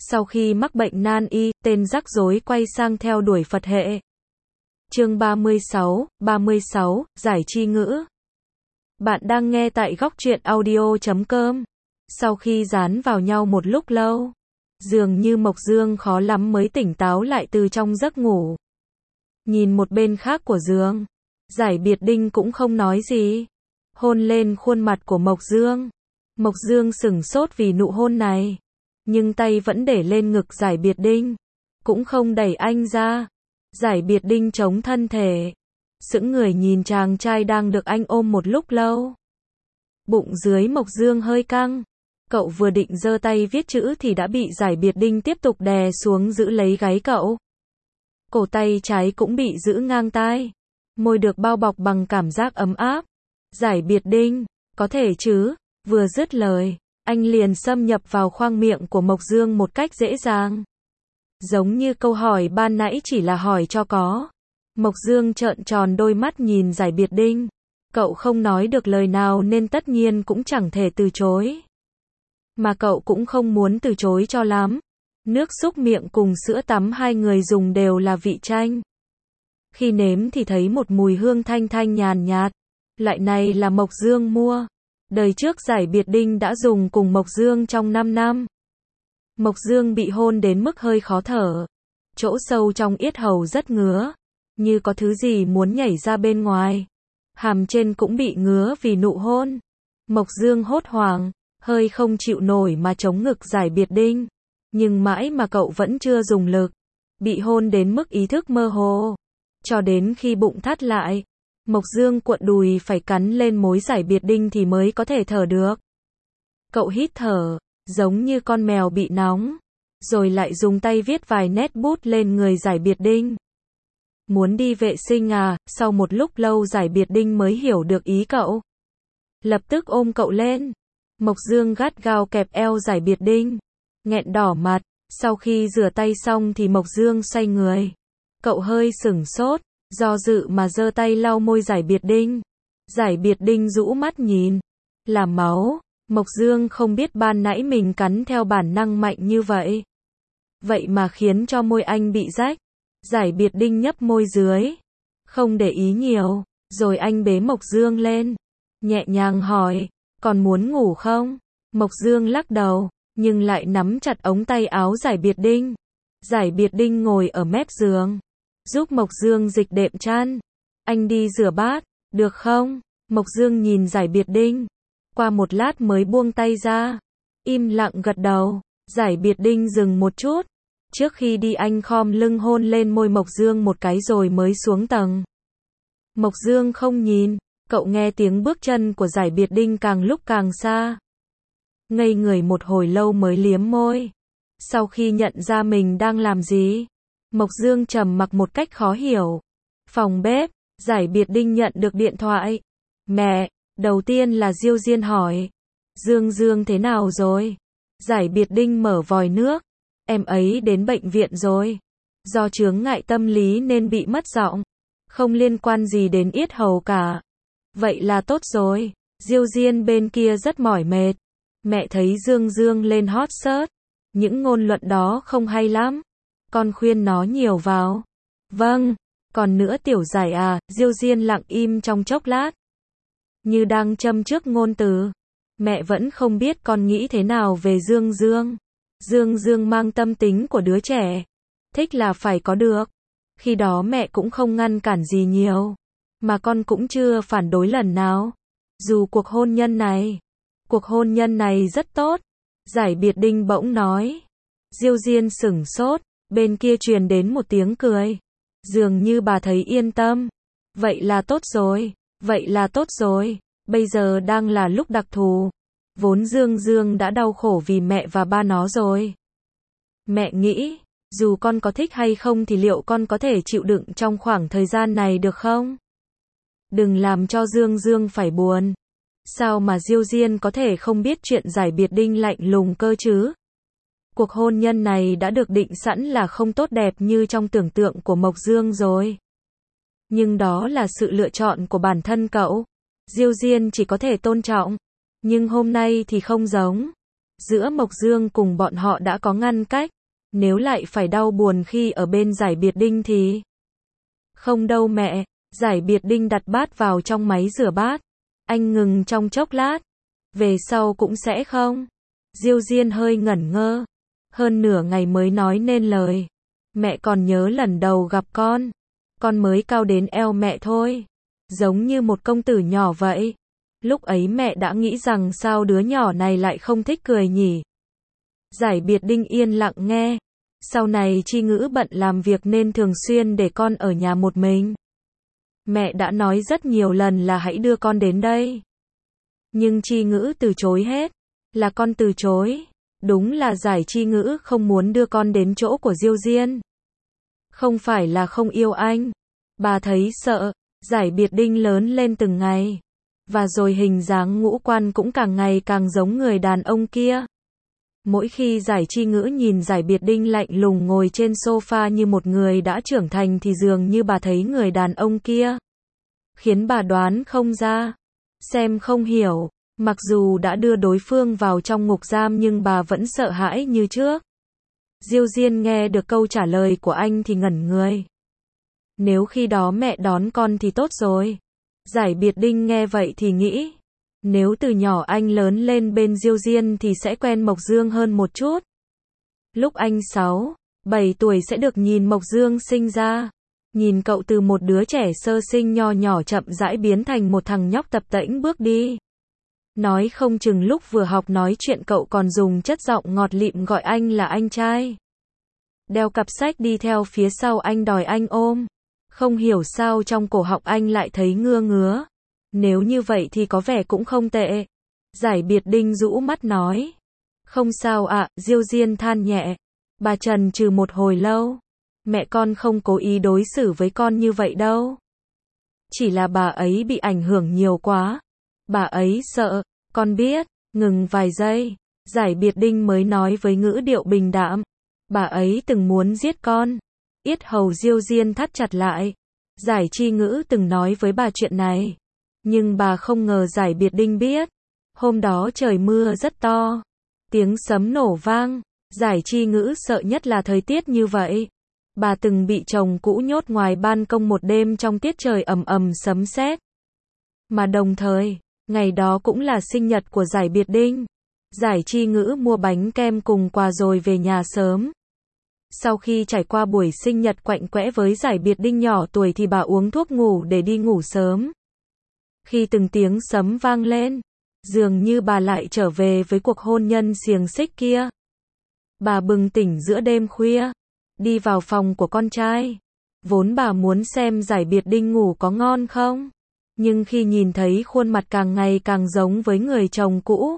Sau khi mắc bệnh nan y, tên rắc rối quay sang theo đuổi Phật hệ. Chương 36, giải chi ngữ. Bạn đang nghe tại góc truyện audio.com. Sau khi dán vào nhau một lúc lâu, dường như Mộc Dương khó lắm mới tỉnh táo lại từ trong giấc ngủ. Nhìn một bên khác của giường, Giải Biệt Đinh cũng không nói gì, hôn lên khuôn mặt của Mộc Dương. Mộc Dương sửng sốt vì nụ hôn này, nhưng tay vẫn để lên ngực Giải Biệt Đinh, cũng không đẩy anh ra. Giải Biệt Đinh chống thân thể, sững người nhìn chàng trai đang được anh ôm một lúc lâu. Bụng dưới Mộc Dương hơi căng, cậu vừa định giơ tay viết chữ thì đã bị Giải Biệt Đinh tiếp tục đè xuống giữ lấy gáy cậu. Cổ tay trái cũng bị giữ ngang tai, môi được bao bọc bằng cảm giác ấm áp. Giải Biệt Đinh, có thể chứ? Vừa dứt lời, anh liền xâm nhập vào khoang miệng của Mộc Dương một cách dễ dàng. Giống như câu hỏi ban nãy chỉ là hỏi cho có. Mộc Dương trợn tròn đôi mắt nhìn Giải Biệt Đinh. Cậu không nói được lời nào nên tất nhiên cũng chẳng thể từ chối. Mà cậu cũng không muốn từ chối cho lắm. Nước súc miệng cùng sữa tắm hai người dùng đều là vị chanh. Khi nếm thì thấy một mùi hương thanh thanh nhàn nhạt. Loại này là Mộc Dương mua. Đời trước Giải Biệt Đinh đã dùng cùng Mộc Dương trong 5 năm. Mộc Dương bị hôn đến mức hơi khó thở. Chỗ sâu trong yết hầu rất ngứa, như có thứ gì muốn nhảy ra bên ngoài. Hàm trên cũng bị ngứa vì nụ hôn. Mộc Dương hốt hoảng, hơi không chịu nổi mà chống ngực Giải Biệt Đinh. Nhưng mãi mà cậu vẫn chưa dùng lực. Bị hôn đến mức ý thức mơ hồ. Cho đến khi bụng thắt lại, Mộc Dương cuộn đùi phải cắn lên môi Giải Biệt Đinh thì mới có thể thở được. Cậu hít thở, giống như con mèo bị nóng, rồi lại dùng tay viết vài nét bút lên người Giải Biệt Đinh. Muốn đi vệ sinh à? Sau một lúc lâu Giải Biệt Đinh mới hiểu được ý cậu. Lập tức ôm cậu lên. Mộc Dương gắt gao kẹp eo Giải Biệt Đinh, nghẹn đỏ mặt. Sau khi rửa tay xong thì Mộc Dương xoay người. Cậu hơi sửng sốt, do dự mà giơ tay lau môi Giải Biệt Đinh. Giải Biệt Đinh rũ mắt nhìn. Là máu. Mộc Dương không biết ban nãy mình cắn theo bản năng mạnh như vậy. Vậy mà khiến cho môi anh bị rách. Giải Biệt Đinh nhấp môi dưới, không để ý nhiều, rồi anh bế Mộc Dương lên, nhẹ nhàng hỏi, còn muốn ngủ không? Mộc Dương lắc đầu, nhưng lại nắm chặt ống tay áo Giải Biệt Đinh. Giải Biệt Đinh ngồi ở mép giường, giúp Mộc Dương dịch đệm chăn. Anh đi rửa bát, được không? Mộc Dương nhìn Giải Biệt Đinh, qua một lát mới buông tay ra, im lặng gật đầu. Giải Biệt Đinh dừng một chút. Trước khi đi anh khom lưng hôn lên môi Mộc Dương một cái rồi mới xuống tầng. Mộc Dương không nhìn, cậu nghe tiếng bước chân của Giải Biệt Đinh càng lúc càng xa. Ngây người một hồi lâu mới liếm môi. Sau khi nhận ra mình đang làm gì, Mộc Dương trầm mặc một cách khó hiểu. Phòng bếp, Giải Biệt Đinh nhận được điện thoại. Mẹ, đầu tiên là Diêu Diên hỏi. Dương Dương thế nào rồi? Giải Biệt Đinh mở vòi nước. Em ấy đến bệnh viện rồi. Do chướng ngại tâm lý nên bị mất giọng. Không liên quan gì đến yết hầu cả. Vậy là tốt rồi. Diêu Diên bên kia rất mỏi mệt. Mẹ thấy Dương Dương lên hot search. Những ngôn luận đó không hay lắm. Con khuyên nó nhiều vào. Vâng. Còn nữa Tiểu Giải à? Diêu Diên lặng im trong chốc lát, như đang châm trước ngôn từ. Mẹ vẫn không biết con nghĩ thế nào về Dương Dương. Dương Dương mang tâm tính của đứa trẻ. Thích là phải có được. Khi đó mẹ cũng không ngăn cản gì nhiều. Mà con cũng chưa phản đối lần nào. Dù cuộc hôn nhân này rất tốt. Giải Biệt Đinh bỗng nói. Diêu Diên sửng sốt. Bên kia truyền đến một tiếng cười. Dường như bà thấy yên tâm. Vậy là tốt rồi. Bây giờ đang là lúc đặc thù. Vốn Dương Dương đã đau khổ vì mẹ và ba nó rồi. Mẹ nghĩ, dù con có thích hay không thì liệu con có thể chịu đựng trong khoảng thời gian này được không? Đừng làm cho Dương Dương phải buồn. Sao mà Diêu Diên có thể không biết chuyện Giải Biệt Đinh lạnh lùng cơ chứ? Cuộc hôn nhân này đã được định sẵn là không tốt đẹp như trong tưởng tượng của Mộc Dương rồi. Nhưng đó là sự lựa chọn của bản thân cậu. Diêu Diên chỉ có thể tôn trọng. Nhưng hôm nay thì không giống. Giữa Mộc Dương cùng bọn họ đã có ngăn cách, nếu lại phải đau buồn khi ở bên Giải Biệt Đinh thì... Không đâu mẹ, Giải Biệt Đinh đặt bát vào trong máy rửa bát. Anh ngừng trong chốc lát. Về sau cũng sẽ không? Diêu Diên hơi ngẩn ngơ. Hơn nửa ngày mới nói nên lời. Mẹ còn nhớ lần đầu gặp con mới cao đến eo mẹ thôi. Giống như một công tử nhỏ vậy. Lúc ấy mẹ đã nghĩ rằng sao đứa nhỏ này lại không thích cười nhỉ. Giải Biệt Đinh yên lặng nghe. Sau này Chi Ngữ bận làm việc nên thường xuyên để con ở nhà một mình. Mẹ đã nói rất nhiều lần là hãy đưa con đến đây. Nhưng Chi Ngữ từ chối hết. Là con từ chối. Đúng là Giải Chi Ngữ không muốn đưa con đến chỗ của Diêu Diên. Không phải là không yêu anh. Bà thấy sợ. Giải Biệt Đinh lớn lên từng ngày. Và rồi hình dáng ngũ quan cũng càng ngày càng giống người đàn ông kia. Mỗi khi Giải Chi Ngữ nhìn Giải Biệt Đinh lạnh lùng ngồi trên sofa như một người đã trưởng thành thì dường như bà thấy người đàn ông kia. Khiến bà đoán không ra. Xem không hiểu. Mặc dù đã đưa đối phương vào trong ngục giam nhưng bà vẫn sợ hãi như trước. Diêu Diên nghe được câu trả lời của anh thì ngẩn người. Nếu khi đó mẹ đón con thì tốt rồi. Giải Biệt Đinh nghe vậy thì nghĩ. Nếu từ nhỏ anh lớn lên bên Diêu Diên thì sẽ quen Mộc Dương hơn một chút. Lúc anh 6, 7 tuổi sẽ được nhìn Mộc Dương sinh ra. Nhìn cậu từ một đứa trẻ sơ sinh nho nhỏ chậm rãi biến thành một thằng nhóc tập tễnh bước đi. Nói không chừng lúc vừa học nói chuyện cậu còn dùng chất giọng ngọt lịm gọi anh là anh trai. Đeo cặp sách đi theo phía sau anh đòi anh ôm. Không hiểu sao trong cổ họng anh lại thấy ngứa ngứa. Nếu như vậy thì có vẻ cũng không tệ. Giải Biệt Đinh rũ mắt nói. Không sao ạ, Diêu Diên than nhẹ. Bà chần chừ một hồi lâu. Mẹ con không cố ý đối xử với con như vậy đâu. Chỉ là bà ấy bị ảnh hưởng nhiều quá. Bà ấy sợ, con biết. Ngừng vài giây. Giải Biệt Đinh mới nói với ngữ điệu bình đạm. Bà ấy từng muốn giết con. Yết hầu Diêu Diên thắt chặt lại. Giải Chi Ngữ từng nói với bà chuyện này. Nhưng bà không ngờ Giải Biệt Đinh biết. Hôm đó trời mưa rất to. Tiếng sấm nổ vang. Giải Chi Ngữ sợ nhất là thời tiết như vậy. Bà từng bị chồng cũ nhốt ngoài ban công một đêm trong tiết trời ầm ầm sấm sét. Mà đồng thời, ngày đó cũng là sinh nhật của Giải Biệt Đinh. Giải Chi Ngữ mua bánh kem cùng quà rồi về nhà sớm. Sau khi trải qua buổi sinh nhật quạnh quẽ với Giải Biệt Đinh nhỏ tuổi thì bà uống thuốc ngủ để đi ngủ sớm. Khi từng tiếng sấm vang lên, dường như bà lại trở về với cuộc hôn nhân xiềng xích kia. Bà bừng tỉnh giữa đêm khuya, đi vào phòng của con trai. Vốn bà muốn xem Giải Biệt Đinh ngủ có ngon không. Nhưng khi nhìn thấy khuôn mặt càng ngày càng giống với người chồng cũ,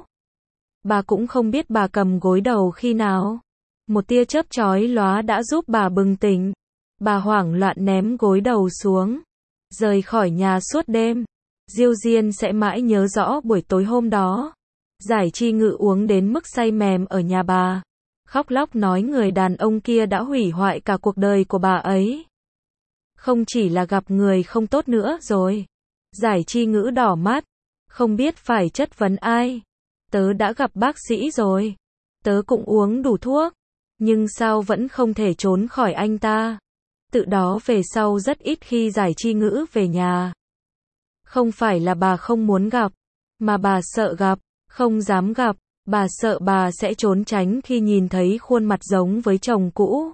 bà cũng không biết bà cầm gối đầu khi nào. Một tia chớp chói lóa đã giúp bà bừng tỉnh. Bà hoảng loạn ném gối đầu xuống, rời khỏi nhà suốt đêm. Diêu Diên sẽ mãi nhớ rõ buổi tối hôm đó. Giải Chi Ngữ uống đến mức say mềm ở nhà bà. Khóc lóc nói người đàn ông kia đã hủy hoại cả cuộc đời của bà ấy. Không chỉ là gặp người không tốt nữa rồi. Giải Chi Ngữ đỏ mắt. Không biết phải chất vấn ai. Tớ đã gặp bác sĩ rồi. Tớ cũng uống đủ thuốc. Nhưng sao vẫn không thể trốn khỏi anh ta. Từ đó về sau rất ít khi Giải Chi Ngữ về nhà. Không phải là bà không muốn gặp, mà bà sợ gặp, không dám gặp. Bà sợ bà sẽ trốn tránh khi nhìn thấy khuôn mặt giống với chồng cũ.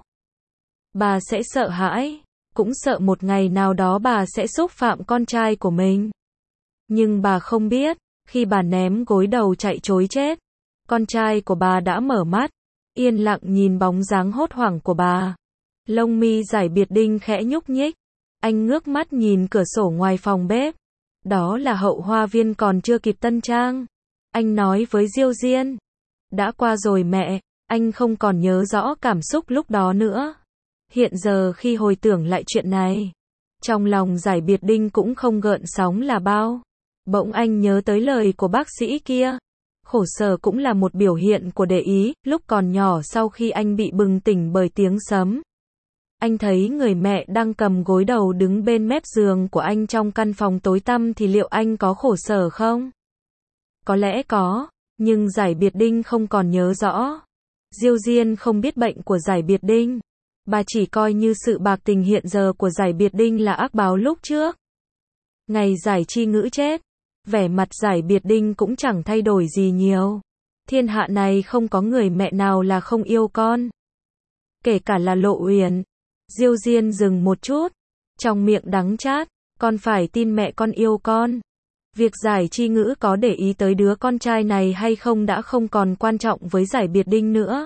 Bà sẽ sợ hãi, cũng sợ một ngày nào đó bà sẽ xúc phạm con trai của mình. Nhưng bà không biết, khi bà ném gối đầu chạy trối chết, con trai của bà đã mở mắt, yên lặng nhìn bóng dáng hốt hoảng của bà. Lông mi Giải Biệt Đinh khẽ nhúc nhích. Anh ngước mắt nhìn cửa sổ ngoài phòng bếp. Đó là hậu hoa viên còn chưa kịp tân trang. Anh nói với Diêu Diên. Đã qua rồi mẹ, anh không còn nhớ rõ cảm xúc lúc đó nữa. Hiện giờ khi hồi tưởng lại chuyện này, trong lòng Giải Biệt Đinh cũng không gợn sóng là bao. Bỗng anh nhớ tới lời của bác sĩ kia. Khổ sở cũng là một biểu hiện của để ý. Lúc còn nhỏ sau khi anh bị bừng tỉnh bởi tiếng sấm, anh thấy người mẹ đang cầm gối đầu đứng bên mép giường của anh trong căn phòng tối tăm thì liệu anh có khổ sở không? Có lẽ có, Nhưng Giải Biệt Đinh không còn nhớ rõ. Diêu Diên không biết bệnh của Giải Biệt Đinh. Bà chỉ coi như sự bạc tình hiện giờ của Giải Biệt Đinh là ác báo lúc trước. Ngày Giải Chi Ngữ chết, vẻ mặt Giải Biệt Đinh cũng chẳng thay đổi gì nhiều. Thiên hạ này không có người mẹ nào là không yêu con. Kể cả là Lộ Uyển. Diêu Diên dừng một chút, trong miệng đắng chát, con phải tin mẹ con yêu con. Việc Giải Chi Ngữ có để ý tới đứa con trai này hay không đã không còn quan trọng với Giải Biệt Đinh nữa.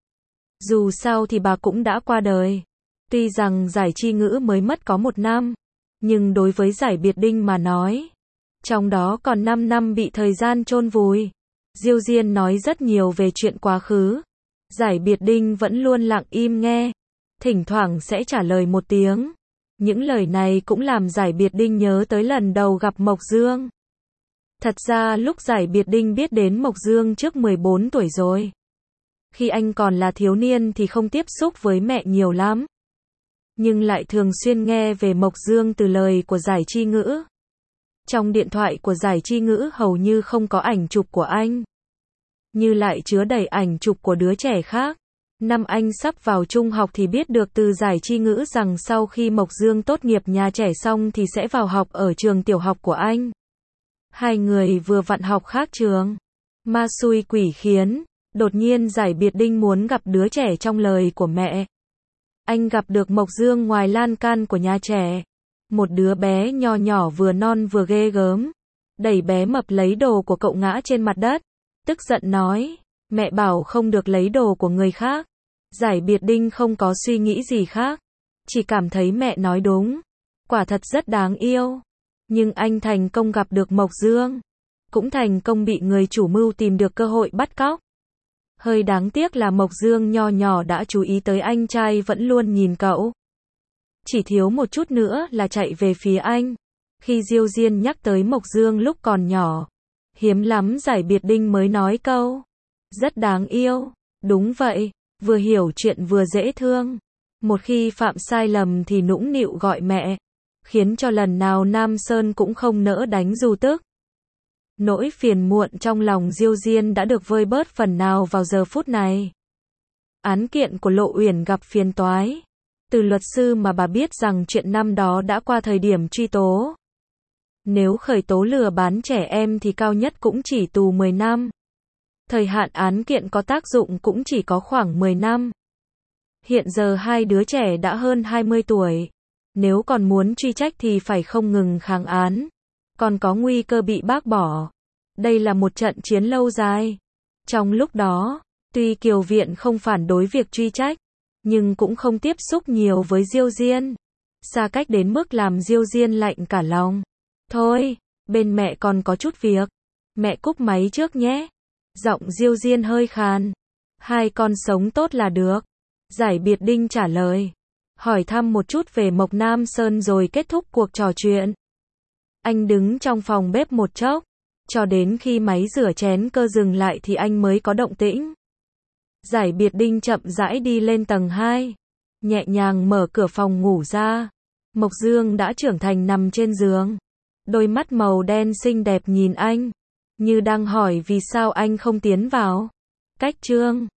Dù sao thì bà cũng đã qua đời. Tuy rằng Giải Chi Ngữ mới mất có 1 năm, nhưng đối với Giải Biệt Đinh mà nói, trong đó còn 5 năm bị thời gian chôn vùi. Diêu Diên nói rất nhiều về chuyện quá khứ. Giải Biệt Đinh vẫn luôn lặng im nghe, thỉnh thoảng sẽ trả lời một tiếng. Những lời này cũng làm Giải Biệt Đinh nhớ tới lần đầu gặp Mộc Dương. Thật ra lúc Giải Biệt Đinh biết đến Mộc Dương trước 14 tuổi rồi. Khi anh còn là thiếu niên thì không tiếp xúc với mẹ nhiều lắm, nhưng lại thường xuyên nghe về Mộc Dương từ lời của Giải Chi Ngữ. Trong điện thoại của Giải Chi Ngữ hầu như không có ảnh chụp của anh, như lại chứa đầy ảnh chụp của đứa trẻ khác. Năm anh sắp vào trung học thì biết được từ Giải Chi Ngữ rằng sau khi Mộc Dương tốt nghiệp nhà trẻ xong thì sẽ vào học ở trường tiểu học của anh. Hai người vừa vặn học khác trường. Ma xui quỷ khiến, đột nhiên Giải Biệt Đinh muốn gặp đứa trẻ trong lời của mẹ. Anh gặp được Mộc Dương ngoài lan can của nhà trẻ. Một đứa bé nho nhỏ vừa non vừa ghê gớm. Đẩy bé mập lấy đồ của cậu ngã trên mặt đất. Tức giận nói, mẹ bảo không được lấy đồ của người khác. Giải Biệt Đinh không có suy nghĩ gì khác, chỉ cảm thấy mẹ nói đúng. Quả thật rất đáng yêu. Nhưng anh thành công gặp được Mộc Dương, cũng thành công bị người chủ mưu tìm được cơ hội bắt cóc. Hơi đáng tiếc là Mộc Dương nho nhỏ đã chú ý tới anh trai vẫn luôn nhìn cậu. Chỉ thiếu một chút nữa là chạy về phía anh. Khi Diêu Diên nhắc tới Mộc Dương lúc còn nhỏ, hiếm lắm Giải Biệt Đinh mới nói câu rất đáng yêu. Đúng vậy, vừa hiểu chuyện vừa dễ thương. Một khi phạm sai lầm thì nũng nịu gọi mẹ, khiến cho lần nào Nam Sơn cũng không nỡ đánh dù tức. Nỗi phiền muộn trong lòng Diêu Diên đã được vơi bớt phần nào vào giờ phút này. Án kiện của Lộ Uyển gặp phiền toái. Từ luật sư mà bà biết rằng chuyện năm đó đã qua thời điểm truy tố. Nếu khởi tố lừa bán trẻ em thì cao nhất cũng chỉ tù 10 năm. Thời hạn án kiện có tác dụng cũng chỉ có khoảng 10 năm. Hiện giờ hai đứa trẻ đã hơn 20 tuổi. Nếu còn muốn truy trách thì phải không ngừng kháng án, còn có nguy cơ bị bác bỏ. Đây là một trận chiến lâu dài. Trong lúc đó, tuy Kiều Viện không phản đối việc truy trách, nhưng cũng không tiếp xúc nhiều với Diêu Diên. Xa cách đến mức làm Diêu Diên lạnh cả lòng. Thôi, bên mẹ còn có chút việc. Mẹ cúp máy trước nhé. Giọng Diêu Diên hơi khàn. Hai con sống tốt là được. Giải Biệt Đinh trả lời. Hỏi thăm một chút về Mộc Nam Sơn rồi kết thúc cuộc trò chuyện. Anh đứng trong phòng bếp một chốc, cho đến khi máy rửa chén cơ dừng lại thì anh mới có động tĩnh. Giải Biệt Đinh chậm rãi đi lên tầng 2, nhẹ nhàng mở cửa phòng ngủ ra. Mộc Dương đã trưởng thành nằm trên giường. Đôi mắt màu đen xinh đẹp nhìn anh, như đang hỏi vì sao anh không tiến vào. Cách chương